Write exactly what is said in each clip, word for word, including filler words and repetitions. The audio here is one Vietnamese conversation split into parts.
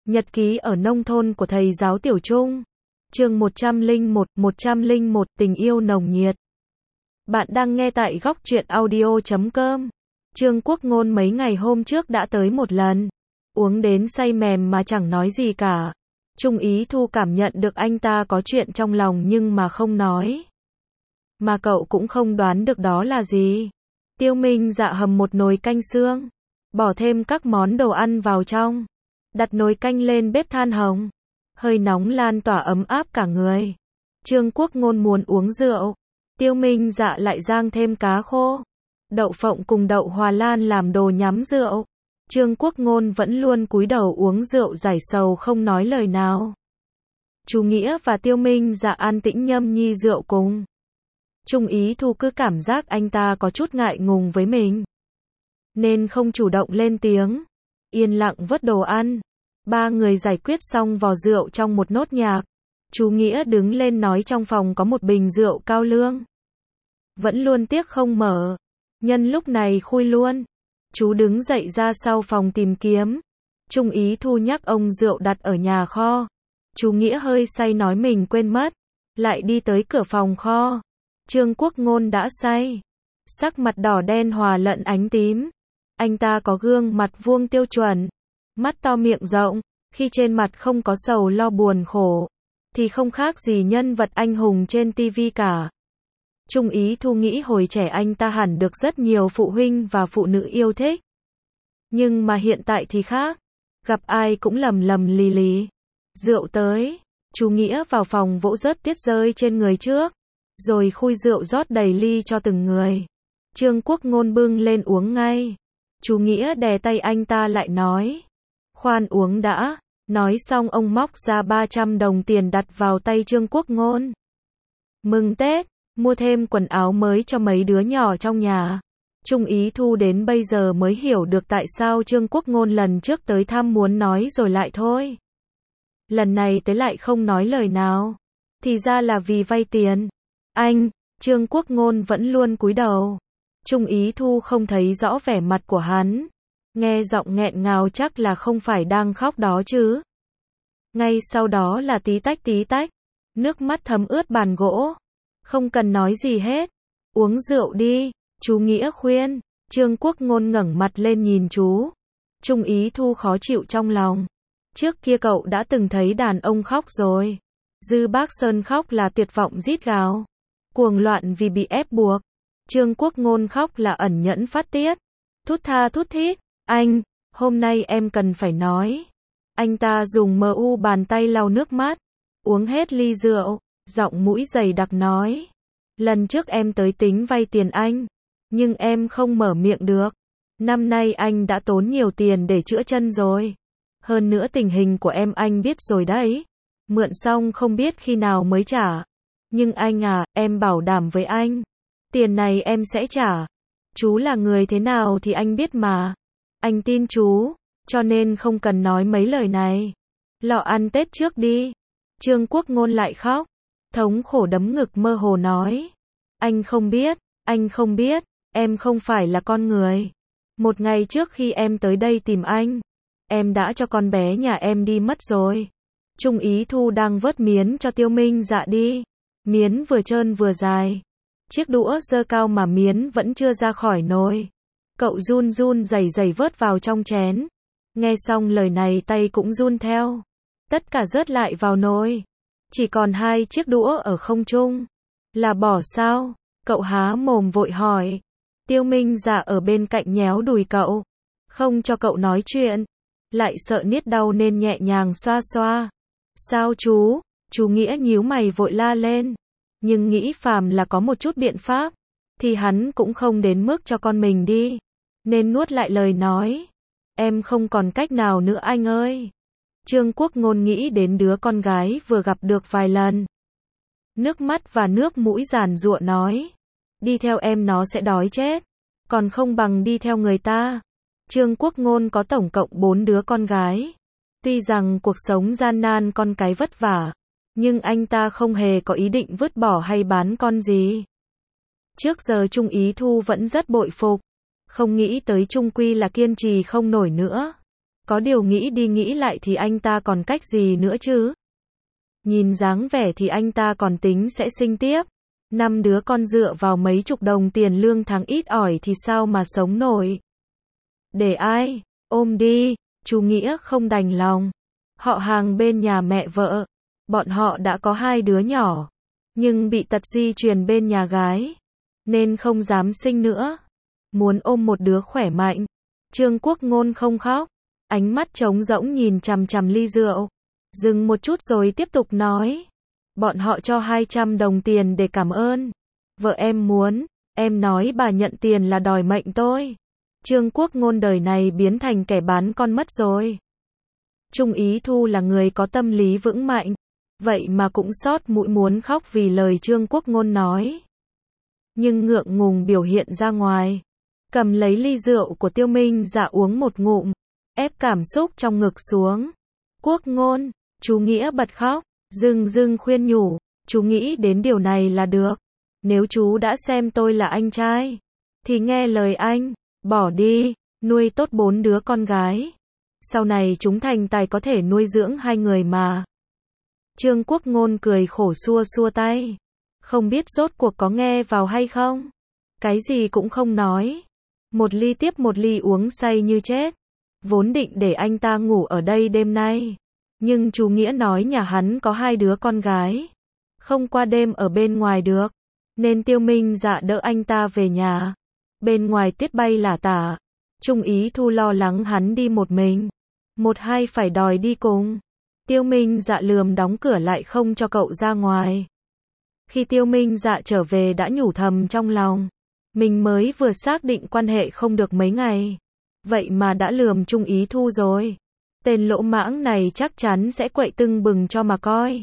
Nhật ký ở nông thôn của thầy giáo Tiểu Trung. Chương một trăm lẻ một, một trăm lẻ một Tình yêu nồng nhiệt. Bạn đang nghe tại góc truyện audio chấm com. Trương Quốc Ngôn mấy ngày hôm trước đã tới một lần. Uống đến say mềm mà chẳng nói gì cả. Trung Ý Thu cảm nhận được anh ta có chuyện trong lòng nhưng mà không nói. Mà cậu cũng không đoán được đó là gì. Tiêu Minh Dạ hầm một nồi canh xương. Bỏ thêm các món đồ ăn vào trong. Đặt nồi canh lên bếp than hồng. Hơi nóng lan tỏa ấm áp cả người. Trương Quốc Ngôn muốn uống rượu. Tiêu Minh Dạ lại rang thêm cá khô, đậu phộng cùng đậu Hòa Lan làm đồ nhắm rượu. Trương Quốc Ngôn vẫn luôn cúi đầu uống rượu giải sầu không nói lời nào. Chú Nghĩa và Tiêu Minh Dạ an tĩnh nhâm nhi rượu cùng. Trung Ý Thu cứ cảm giác anh ta có chút ngại ngùng với mình, nên không chủ động lên tiếng. Yên lặng vớt đồ ăn. Ba người giải quyết xong vò rượu trong một nốt nhạc. Chú Nghĩa đứng lên nói trong phòng có một bình rượu cao lương. Vẫn luôn tiếc không mở. Nhân lúc này khui luôn. Chú đứng dậy ra sau phòng tìm kiếm. Trung Ý Thu nhắc ông rượu đặt ở nhà kho. Chú Nghĩa hơi say nói mình quên mất. Lại đi tới cửa phòng kho. Trương Quốc Ngôn đã say. Sắc mặt đỏ đen hòa lẫn ánh tím. Anh ta có gương mặt vuông tiêu chuẩn. Mắt to miệng rộng. Khi trên mặt không có sầu lo buồn khổ, thì không khác gì nhân vật anh hùng trên tivi cả. Trung Ý Thu nghĩ hồi trẻ anh ta hẳn được rất nhiều phụ huynh và phụ nữ yêu thích. Nhưng mà hiện tại thì khác. Gặp ai cũng lầm lầm lì lì. Rượu tới. Chú Nghĩa vào phòng vỗ rớt tiết rơi trên người trước. Rồi khui rượu rót đầy ly cho từng người. Trương Quốc Ngôn bưng lên uống ngay. Chú Nghĩa đè tay anh ta lại nói. Khoan uống đã. Nói xong ông móc ra ba trăm đồng tiền đặt vào tay Trương Quốc Ngôn. Mừng Tết, mua thêm quần áo mới cho mấy đứa nhỏ trong nhà. Trung Ý Thu đến bây giờ mới hiểu được tại sao Trương Quốc Ngôn lần trước tới thăm muốn nói rồi lại thôi. Lần này tới lại không nói lời nào. Thì ra là vì vay tiền. Anh, Trương Quốc Ngôn vẫn luôn cúi đầu. Trung Ý Thu không thấy rõ vẻ mặt của hắn. Nghe giọng nghẹn ngào chắc là không phải đang khóc đó chứ. Ngay sau đó là tí tách tí tách. Nước mắt thấm ướt bàn gỗ. Không cần nói gì hết. Uống rượu đi. Chú Nghĩa khuyên. Trương Quốc Ngôn ngẩng mặt lên nhìn chú. Trung Ý Thu khó chịu trong lòng. Trước kia cậu đã từng thấy đàn ông khóc rồi. Dư Bác Sơn khóc là tuyệt vọng rít gào. Cuồng loạn vì bị ép buộc. Trương Quốc Ngôn khóc là ẩn nhẫn phát tiết. Thút tha thút thít. Anh, hôm nay em cần phải nói. Anh ta dùng mờ u bàn tay lau nước mắt. Uống hết ly rượu. Giọng mũi dày đặc nói. Lần trước em tới tính vay tiền anh. Nhưng em không mở miệng được. Năm nay anh đã tốn nhiều tiền để chữa chân rồi. Hơn nữa tình hình của em anh biết rồi đấy. Mượn xong không biết khi nào mới trả. Nhưng anh à, em bảo đảm với anh. Tiền này em sẽ trả. Chú là người thế nào thì anh biết mà. Anh tin chú, cho nên không cần nói mấy lời này. Lọ ăn Tết trước đi. Trương Quốc Ngôn lại khóc. Thống khổ đấm ngực mơ hồ nói. Anh không biết, anh không biết, em không phải là con người. Một ngày trước khi em tới đây tìm anh, em đã cho con bé nhà em đi mất rồi. Trung Ý Thu đang vớt miến cho Tiêu Minh Dạ đi. Miến vừa trơn vừa dài. Chiếc đũa giơ cao mà miến vẫn chưa ra khỏi nồi. Cậu run run rẩy rẩy vớt vào trong chén. Nghe xong lời này tay cũng run theo. Tất cả rớt lại vào nồi. Chỉ còn hai chiếc đũa ở không trung. Là bỏ sao? Cậu há mồm vội hỏi. Tiêu Minh Dạ ở bên cạnh nhéo đùi cậu. Không cho cậu nói chuyện. Lại sợ niết đau nên nhẹ nhàng xoa xoa. Sao chú? Chú Nghĩa nhíu mày vội la lên. Nhưng nghĩ phàm là có một chút biện pháp. Thì hắn cũng không đến mức cho con mình đi. Nên nuốt lại lời nói. Em không còn cách nào nữa anh ơi. Trương Quốc Ngôn nghĩ đến đứa con gái vừa gặp được vài lần. Nước mắt và nước mũi giàn giụa nói. Đi theo em nó sẽ đói chết. Còn không bằng đi theo người ta. Trương Quốc Ngôn có tổng cộng bốn đứa con gái. Tuy rằng cuộc sống gian nan con cái vất vả. Nhưng anh ta không hề có ý định vứt bỏ hay bán con gì. Trước giờ Trung Ý Thu vẫn rất bội phục. Không nghĩ tới trung quy là kiên trì không nổi nữa. Có điều nghĩ đi nghĩ lại thì anh ta còn cách gì nữa chứ? Nhìn dáng vẻ thì anh ta còn tính sẽ sinh tiếp. Năm đứa con dựa vào mấy chục đồng tiền lương tháng ít ỏi thì sao mà sống nổi. Để ai ôm đi, chú Nghĩa không đành lòng. Họ hàng bên nhà mẹ vợ, bọn họ đã có hai đứa nhỏ, nhưng bị tật di truyền bên nhà gái, nên không dám sinh nữa. Muốn ôm một đứa khỏe mạnh. Trương Quốc Ngôn không khóc, ánh mắt trống rỗng nhìn chằm chằm ly rượu. Dừng một chút rồi tiếp tục nói. Bọn họ cho hai trăm đồng tiền để cảm ơn. Vợ em muốn, em nói bà nhận tiền là đòi mệnh tôi. Trương Quốc Ngôn đời này biến thành kẻ bán con mất rồi. Trung Ý Thu là người có tâm lý vững mạnh, vậy mà cũng xót mũi muốn khóc vì lời Trương Quốc Ngôn nói. Nhưng ngượng ngùng biểu hiện ra ngoài. Cầm lấy ly rượu của Tiêu Minh Dạ uống một ngụm, ép cảm xúc trong ngực xuống. Quốc Ngôn, chú Nghĩa bật khóc, dưng dưng khuyên nhủ, chú nghĩ đến điều này là được. Nếu chú đã xem tôi là anh trai, thì nghe lời anh, bỏ đi, nuôi tốt bốn đứa con gái. Sau này chúng thành tài có thể nuôi dưỡng hai người mà. Trương Quốc Ngôn cười khổ xua xua tay. Không biết rốt cuộc có nghe vào hay không? Cái gì cũng không nói. Một ly tiếp một ly uống say như chết. Vốn định để anh ta ngủ ở đây đêm nay. Nhưng chú Nghĩa nói nhà hắn có hai đứa con gái. Không qua đêm ở bên ngoài được. Nên Tiêu Minh Dạ đỡ anh ta về nhà. Bên ngoài tuyết bay lả tả. Trung Ý Thu lo lắng hắn đi một mình. Một hai phải đòi đi cùng. Tiêu Minh Dạ lườm đóng cửa lại không cho cậu ra ngoài. Khi Tiêu Minh Dạ trở về đã nhủ thầm trong lòng. Mình mới vừa xác định quan hệ không được mấy ngày. Vậy mà đã lườm Trung Ý Thu rồi. Tên lỗ mãng này chắc chắn sẽ quậy tưng bừng cho mà coi.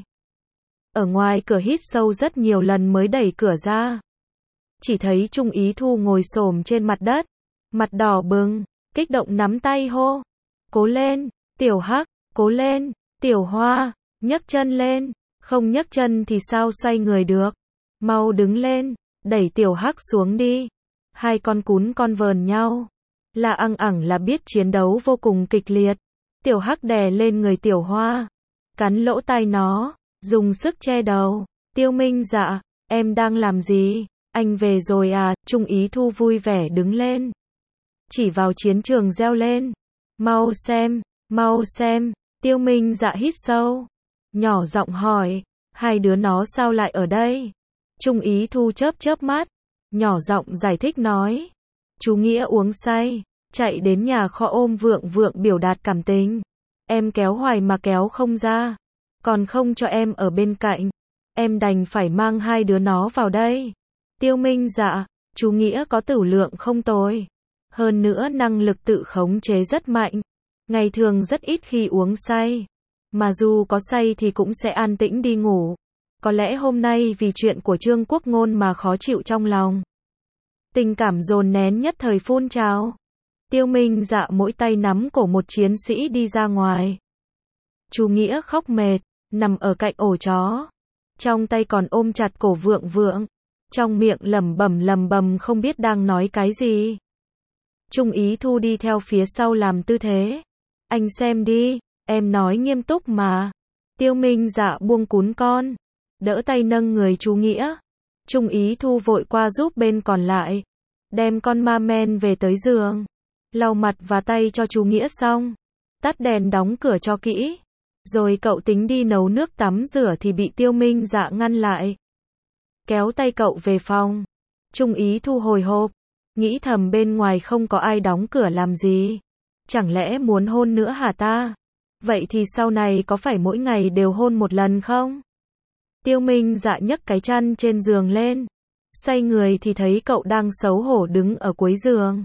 Ở ngoài cửa hít sâu rất nhiều lần mới đẩy cửa ra. Chỉ thấy Trung Ý Thu ngồi xổm trên mặt đất. Mặt đỏ bừng, kích động nắm tay hô. Cố lên, Tiểu Hắc, cố lên, Tiểu Hoa, nhấc chân lên. Không nhấc chân thì sao xoay người được. Mau đứng lên, đẩy Tiểu Hắc xuống đi. Hai con cún con vờn nhau. Là ăng ẳng là biết chiến đấu vô cùng kịch liệt. Tiểu Hắc đè lên người Tiểu Hoa. Cắn lỗ tai nó, dùng sức che đầu. Tiêu Minh Dạ, em đang làm gì? Anh về rồi à? Trung Ý Thu vui vẻ đứng lên. Chỉ vào chiến trường reo lên. Mau xem, mau xem. Tiêu Minh Dạ hít sâu. Nhỏ giọng hỏi, hai đứa nó sao lại ở đây? Trung Ý Thu chớp chớp mắt. Nhỏ giọng giải thích nói. Chú Nghĩa uống say, chạy đến nhà kho ôm Vượng Vượng biểu đạt cảm tình. Em kéo hoài mà kéo không ra. Còn không cho em ở bên cạnh. Em đành phải mang hai đứa nó vào đây. Tiêu Minh Dạ, chú Nghĩa có tửu lượng không tồi. Hơn nữa năng lực tự khống chế rất mạnh. Ngày thường rất ít khi uống say. Mà dù có say thì cũng sẽ an tĩnh đi ngủ. Có lẽ hôm nay vì chuyện của Trương Quốc Ngôn mà khó chịu trong lòng. Tình cảm dồn nén nhất thời phun trào. Tiêu Minh Dạ mỗi tay nắm cổ một chiến sĩ đi ra ngoài. Chú Nghĩa khóc mệt, nằm ở cạnh ổ chó. Trong tay còn ôm chặt cổ Vượng Vượng. Trong miệng lẩm bẩm lẩm bẩm không biết đang nói cái gì. Trung Ý Thu đi theo phía sau làm tư thế. Anh xem đi, em nói nghiêm túc mà. Tiêu Minh Dạ buông cún con. Đỡ tay nâng người chú Nghĩa. Trung Ý Thu vội qua giúp bên còn lại. Đem con ma men về tới giường. Lau mặt và tay cho chú Nghĩa xong. Tắt đèn đóng cửa cho kỹ. Rồi cậu tính đi nấu nước tắm rửa thì bị Tiêu Minh Dạ ngăn lại. Kéo tay cậu về phòng. Trung Ý Thu hồi hộp. Nghĩ thầm bên ngoài không có ai đóng cửa làm gì. Chẳng lẽ muốn hôn nữa hả ta? Vậy thì sau này có phải mỗi ngày đều hôn một lần không? Tiêu Minh Dạ nhấc cái chăn trên giường lên. Xoay người thì thấy cậu đang xấu hổ đứng ở cuối giường.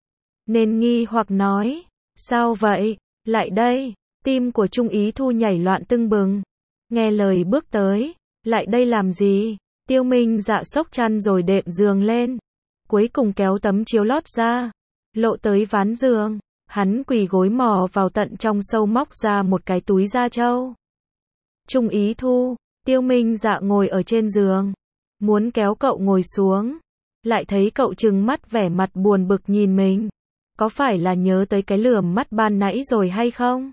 Nên nghi hoặc nói. Sao vậy? Lại đây. Tim của Trung Ý Thu nhảy loạn tưng bừng. Nghe lời bước tới. Lại đây làm gì? Tiêu Minh Dạ xốc chăn rồi đệm giường lên. Cuối cùng kéo tấm chiếu lót ra. Lộ tới ván giường. Hắn quỳ gối mò vào tận trong sâu móc ra một cái túi da trâu. Trung Ý Thu. Tiêu Minh Dạ ngồi ở trên giường. Muốn kéo cậu ngồi xuống. Lại thấy cậu trừng mắt vẻ mặt buồn bực nhìn mình. Có phải là nhớ tới cái lườm mắt ban nãy rồi hay không?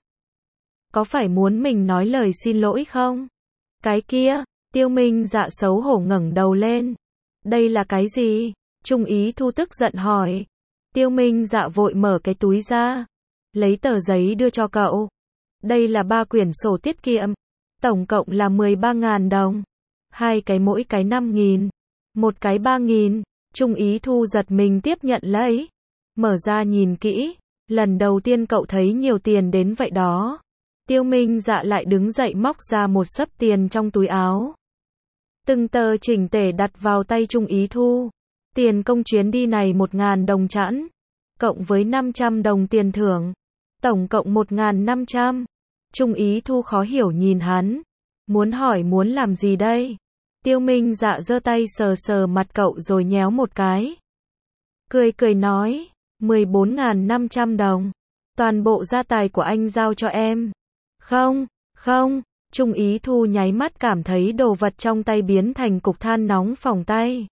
Có phải muốn mình nói lời xin lỗi không? Cái kia, Tiêu Minh Dạ xấu hổ ngẩng đầu lên. Đây là cái gì? Trung Ý Thu tức giận hỏi. Tiêu Minh Dạ vội mở cái túi ra, lấy tờ giấy đưa cho cậu. Đây là ba quyển sổ tiết kiệm, tổng cộng là mười ba nghìn đồng. Hai cái mỗi cái năm nghìn, một cái ba nghìn. Trung Ý Thu giật mình tiếp nhận lấy, mở ra nhìn kỹ, lần đầu tiên cậu thấy nhiều tiền đến vậy đó. Tiêu Minh Dạ lại đứng dậy móc ra một xấp tiền trong túi áo. Từng tờ chỉnh tề đặt vào tay Trung Ý Thu. Tiền công chuyến đi này một nghìn đồng chẵn, cộng với năm trăm đồng tiền thưởng, tổng cộng một nghìn năm trăm. Trung Ý Thu khó hiểu nhìn hắn, muốn hỏi muốn làm gì đây? Tiêu Minh Dạ giơ tay sờ sờ mặt cậu rồi nhéo một cái. Cười cười nói, mười bốn nghìn năm trăm đồng, toàn bộ gia tài của anh giao cho em. Không, không, Trung Ý Thu nháy mắt cảm thấy đồ vật trong tay biến thành cục than nóng phỏng tay.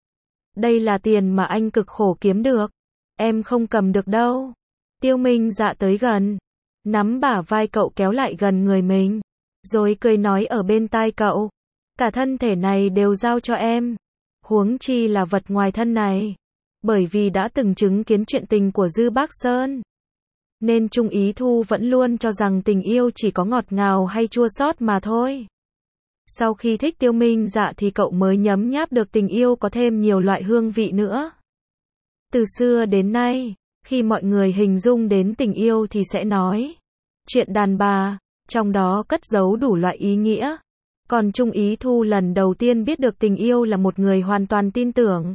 Đây là tiền mà anh cực khổ kiếm được, em không cầm được đâu. Tiêu Minh Dạ tới gần, nắm bả vai cậu kéo lại gần người mình, rồi cười nói ở bên tai cậu, cả thân thể này đều giao cho em, huống chi là vật ngoài thân này. Bởi vì đã từng chứng kiến chuyện tình của Dư Bác Sơn, nên Trung Ý Thu vẫn luôn cho rằng tình yêu chỉ có ngọt ngào hay chua xót mà thôi. Sau khi thích Tiêu Minh Dạ thì cậu mới nhấm nháp được tình yêu có thêm nhiều loại hương vị nữa. Từ xưa đến nay, khi mọi người hình dung đến tình yêu thì sẽ nói chuyện đàn bà, trong đó cất giấu đủ loại ý nghĩa. Còn Trung Ý Thu lần đầu tiên biết được tình yêu là một người hoàn toàn tin tưởng,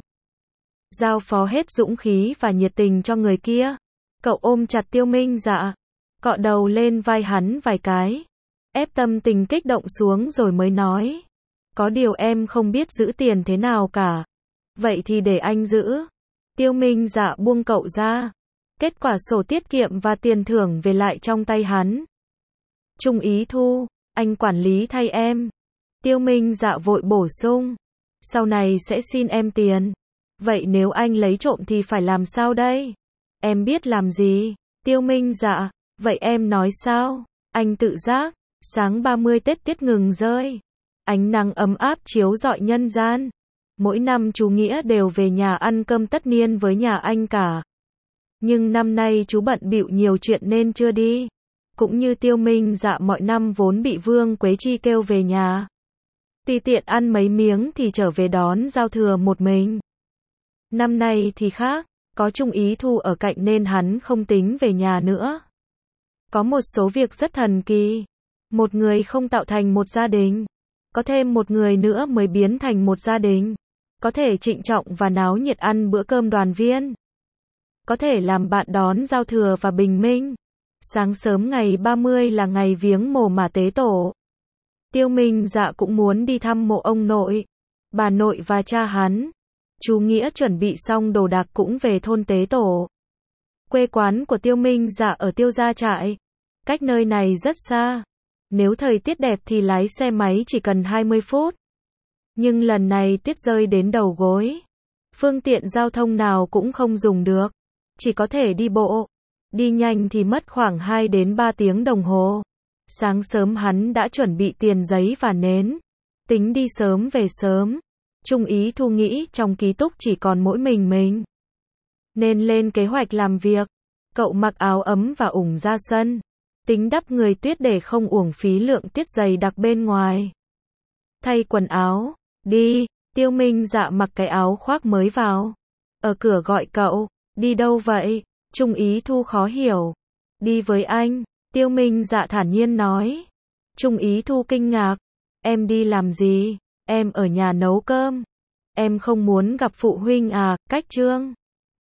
giao phó hết dũng khí và nhiệt tình cho người kia. Cậu ôm chặt Tiêu Minh Dạ, cọ đầu lên vai hắn vài cái, ép tâm tình kích động xuống rồi mới nói, có điều em không biết giữ tiền thế nào cả. Vậy thì để anh giữ. Tiêu Minh Dạ buông cậu ra, kết quả sổ tiết kiệm và tiền thưởng về lại trong tay hắn. Trung Ý Thu, anh quản lý thay em. Tiêu Minh Dạ vội bổ sung, sau này sẽ xin em tiền. Vậy nếu anh lấy trộm thì phải làm sao đây? Em biết làm gì? Tiêu Minh Dạ, vậy em nói sao? Anh tự giác. Sáng ba mươi Tết tiết ngừng rơi, ánh nắng ấm áp chiếu rọi nhân gian. Mỗi năm chú Nghĩa đều về nhà ăn cơm tất niên với nhà anh cả. Nhưng năm nay chú bận bịu nhiều chuyện nên chưa đi. Cũng như Tiêu Minh Dạ mọi năm vốn bị Vương Quế Chi kêu về nhà, tùy tiện ăn mấy miếng thì trở về đón giao thừa một mình. Năm nay thì khác, có Trung Ý Thu ở cạnh nên hắn không tính về nhà nữa. Có một số việc rất thần kỳ. Một người không tạo thành một gia đình, có thêm một người nữa mới biến thành một gia đình. Có thể trịnh trọng và náo nhiệt ăn bữa cơm đoàn viên, có thể làm bạn đón giao thừa và bình minh. Sáng sớm ngày ba mươi là ngày viếng mồ mà tế tổ. Tiêu Minh Dạ cũng muốn đi thăm mộ ông nội, bà nội và cha hắn. Chú Nghĩa chuẩn bị xong đồ đạc cũng về thôn tế tổ. Quê quán của Tiêu Minh Dạ ở Tiêu Gia Trại, cách nơi này rất xa. Nếu thời tiết đẹp thì lái xe máy chỉ cần hai mươi phút. Nhưng lần này tuyết rơi đến đầu gối, phương tiện giao thông nào cũng không dùng được, chỉ có thể đi bộ. Đi nhanh thì mất khoảng hai đến ba tiếng đồng hồ. Sáng sớm hắn đã chuẩn bị tiền giấy và nến, tính đi sớm về sớm. Trung Ý Thu nghĩ trong ký túc chỉ còn mỗi mình mình, nên lên kế hoạch làm việc. Cậu mặc áo ấm và ủng ra sân, tính đắp người tuyết để không uổng phí lượng tuyết dày đặc bên ngoài. Thay quần áo, đi. Tiêu Minh Dạ mặc cái áo khoác mới vào, ở cửa gọi cậu, đi đâu vậy? Trung Ý Thu khó hiểu. Đi với anh. Tiêu Minh Dạ thản nhiên nói. Trung Ý Thu kinh ngạc. Em đi làm gì? Em ở nhà nấu cơm. Em không muốn gặp phụ huynh à? Cách Trương